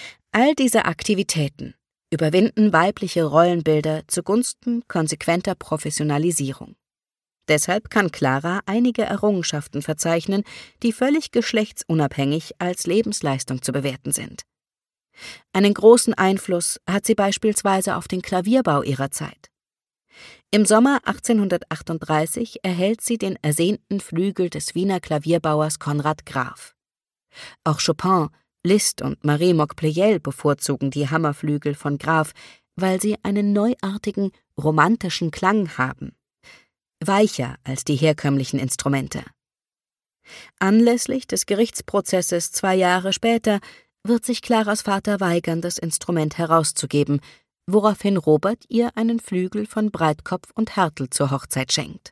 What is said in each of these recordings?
All diese Aktivitäten überwinden weibliche Rollenbilder zugunsten konsequenter Professionalisierung. Deshalb kann Clara einige Errungenschaften verzeichnen, die völlig geschlechtsunabhängig als Lebensleistung zu bewerten sind. Einen großen Einfluss hat sie beispielsweise auf den Klavierbau ihrer Zeit. Im Sommer 1838 erhält sie den ersehnten Flügel des Wiener Klavierbauers Konrad Graf. Auch Chopin, Liszt und Marie Mock-Pleyel bevorzugen die Hammerflügel von Graf, weil sie einen neuartigen, romantischen Klang haben. Weicher als die herkömmlichen Instrumente. Anlässlich des Gerichtsprozesses 2 Jahre später wird sich Claras Vater weigern, das Instrument herauszugeben, woraufhin Robert ihr einen Flügel von Breitkopf und Härtel zur Hochzeit schenkt.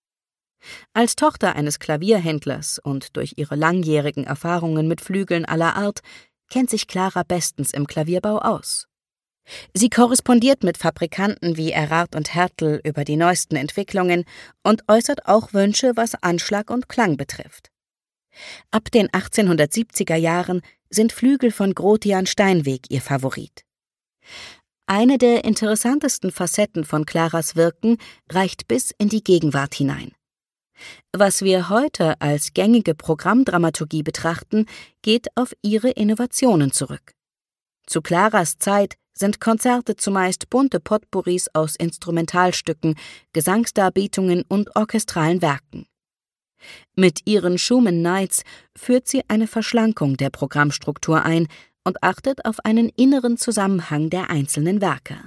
Als Tochter eines Klavierhändlers und durch ihre langjährigen Erfahrungen mit Flügeln aller Art kennt sich Clara bestens im Klavierbau aus. Sie korrespondiert mit Fabrikanten wie Erard und Härtel über die neuesten Entwicklungen und äußert auch Wünsche, was Anschlag und Klang betrifft. Ab den 1870er Jahren sind Flügel von Grotian Steinweg ihr Favorit. Eine der interessantesten Facetten von Claras Wirken reicht bis in die Gegenwart hinein. Was wir heute als gängige Programmdramaturgie betrachten, geht auf ihre Innovationen zurück. Zu Claras Zeit sind Konzerte zumeist bunte Potpourris aus Instrumentalstücken, Gesangsdarbietungen und orchestralen Werken. Mit ihren Schumann Nights führt sie eine Verschlankung der Programmstruktur ein und achtet auf einen inneren Zusammenhang der einzelnen Werke.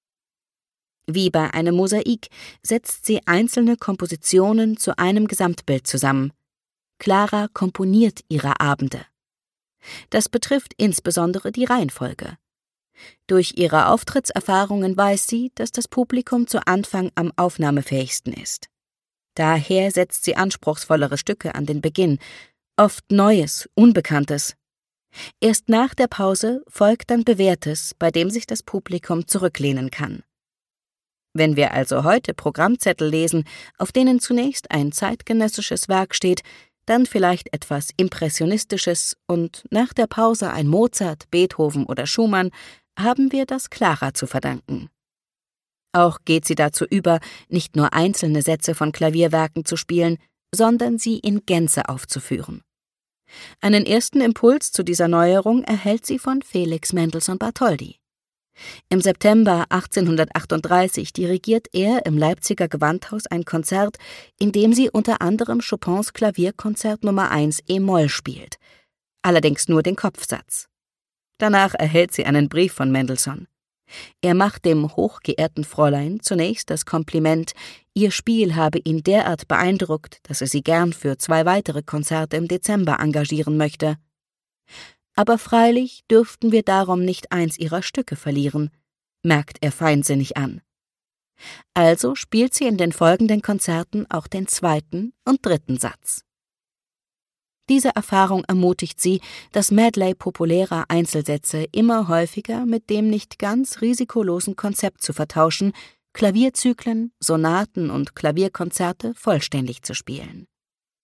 Wie bei einem Mosaik setzt sie einzelne Kompositionen zu einem Gesamtbild zusammen. Clara komponiert ihre Abende. Das betrifft insbesondere die Reihenfolge. Durch ihre Auftrittserfahrungen weiß sie, dass das Publikum zu Anfang am aufnahmefähigsten ist. Daher setzt sie anspruchsvollere Stücke an den Beginn, oft Neues, Unbekanntes. Erst nach der Pause folgt dann Bewährtes, bei dem sich das Publikum zurücklehnen kann. Wenn wir also heute Programmzettel lesen, auf denen zunächst ein zeitgenössisches Werk steht, dann vielleicht etwas Impressionistisches und nach der Pause ein Mozart, Beethoven oder Schumann, haben wir das Clara zu verdanken. Auch geht sie dazu über, nicht nur einzelne Sätze von Klavierwerken zu spielen, sondern sie in Gänze aufzuführen. Einen ersten Impuls zu dieser Neuerung erhält sie von Felix Mendelssohn Bartholdy. Im September 1838 dirigiert er im Leipziger Gewandhaus ein Konzert, in dem sie unter anderem Chopins Klavierkonzert Nummer 1 e-Moll spielt, allerdings nur den Kopfsatz. Danach erhält sie einen Brief von Mendelssohn. Er macht dem hochgeehrten Fräulein zunächst das Kompliment, ihr Spiel habe ihn derart beeindruckt, dass er sie gern für 2 weitere Konzerte im Dezember engagieren möchte. Aber freilich dürften wir darum nicht eins ihrer Stücke verlieren, merkt er feinsinnig an. Also spielt sie in den folgenden Konzerten auch den 2. und 3. Satz. Diese Erfahrung ermutigt sie, das Medley populärer Einzelsätze immer häufiger mit dem nicht ganz risikolosen Konzept zu vertauschen, Klavierzyklen, Sonaten und Klavierkonzerte vollständig zu spielen.